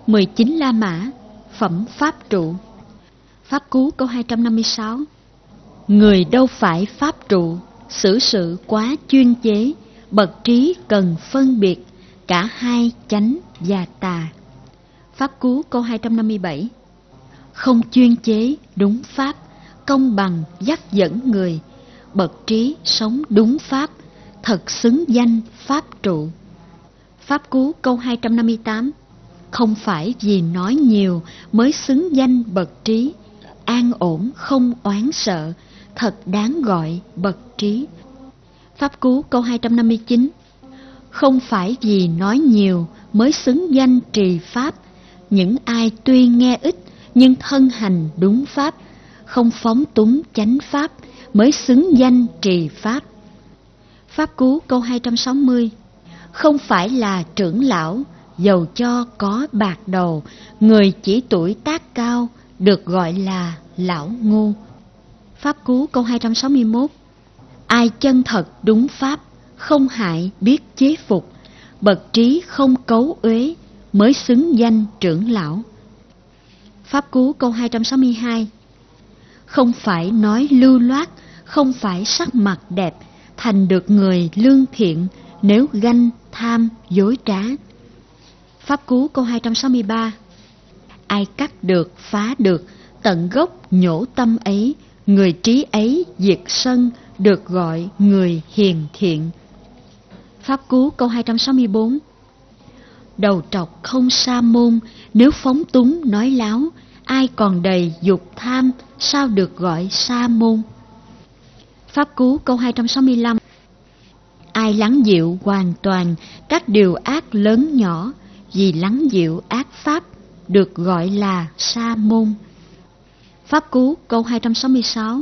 19 La Mã, phẩm Pháp trụ. Pháp Cú câu 256. Người đâu phải Pháp trụ, xử sự quá chuyên chế, bậc trí cần phân biệt, cả hai chánh và tà. Pháp Cú câu 257. Không chuyên chế đúng Pháp, công bằng dắt dẫn người, bậc trí sống đúng Pháp, thật xứng danh Pháp trụ. Pháp Cú câu 258. Không phải vì nói nhiều mới xứng danh bậc trí, an ổn không oán sợ, thật đáng gọi bậc trí. Pháp Cú câu 259. Không phải vì nói nhiều mới xứng danh trì Pháp, những ai tuy nghe ít nhưng thân hành đúng Pháp, không phóng túng chánh Pháp mới xứng danh trì Pháp. Pháp Cú câu 260. Không phải là trưởng lão, dầu cho có bạc đầu, người chỉ tuổi tác cao, được gọi là lão ngu. Pháp Cú câu 261. Ai chân thật đúng Pháp, không hại biết chế phục, bậc trí không cấu uế, mới xứng danh trưởng lão. Pháp Cú câu 262. Không phải nói lưu loát, không phải sắc mặt đẹp, thành được người lương thiện, nếu ganh, tham, dối trá. Pháp Cú câu 263. Ai cắt được, phá được, tận gốc nhổ tâm ấy, người trí ấy diệt sân, được gọi người hiền thiện. Pháp Cú câu 264. Đầu trọc không sa môn, nếu phóng túng nói láo, ai còn đầy dục tham, sao được gọi sa môn. Pháp Cú câu 265. Ai lắng dịu hoàn toàn các điều ác lớn nhỏ, vì lắng dịu ác pháp, được gọi là sa môn. Pháp Cú câu 266.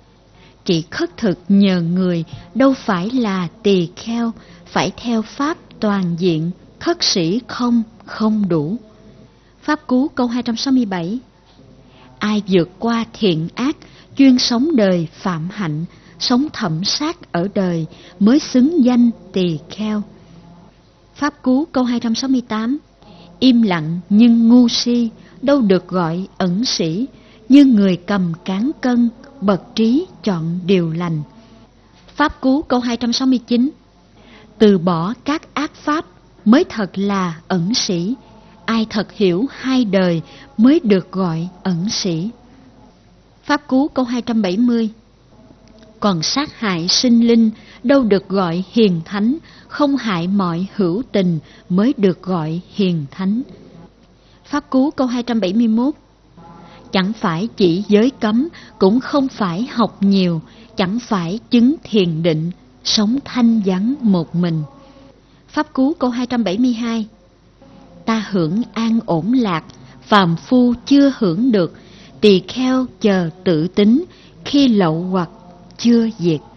Chỉ khất thực nhờ người, đâu phải là tỳ kheo, phải theo pháp toàn diện, khất sĩ không đủ. Pháp Cú câu 267. Ai vượt qua thiện ác, chuyên sống đời phạm hạnh, sống thẩm sát ở đời, mới xứng danh tỳ kheo. Pháp Cú câu 268. Im lặng nhưng ngu si, đâu được gọi ẩn sĩ, như người cầm cán cân, bậc trí chọn điều lành. Pháp Cú câu 269. Từ bỏ các ác pháp mới thật là ẩn sĩ, ai thật hiểu hai đời mới được gọi ẩn sĩ. Pháp Cú câu 270. Còn sát hại sinh linh, đâu được gọi hiền thánh, không hại mọi hữu tình mới được gọi hiền thánh. Pháp Cú câu 271. Chẳng phải chỉ giới cấm, cũng không phải học nhiều, chẳng phải chứng thiền định, sống thanh vắng một mình. Pháp Cú câu 272. Ta hưởng an ổn lạc, phàm phu chưa hưởng được, tỳ kheo chờ tự tính, khi lậu hoặc chưa diệt.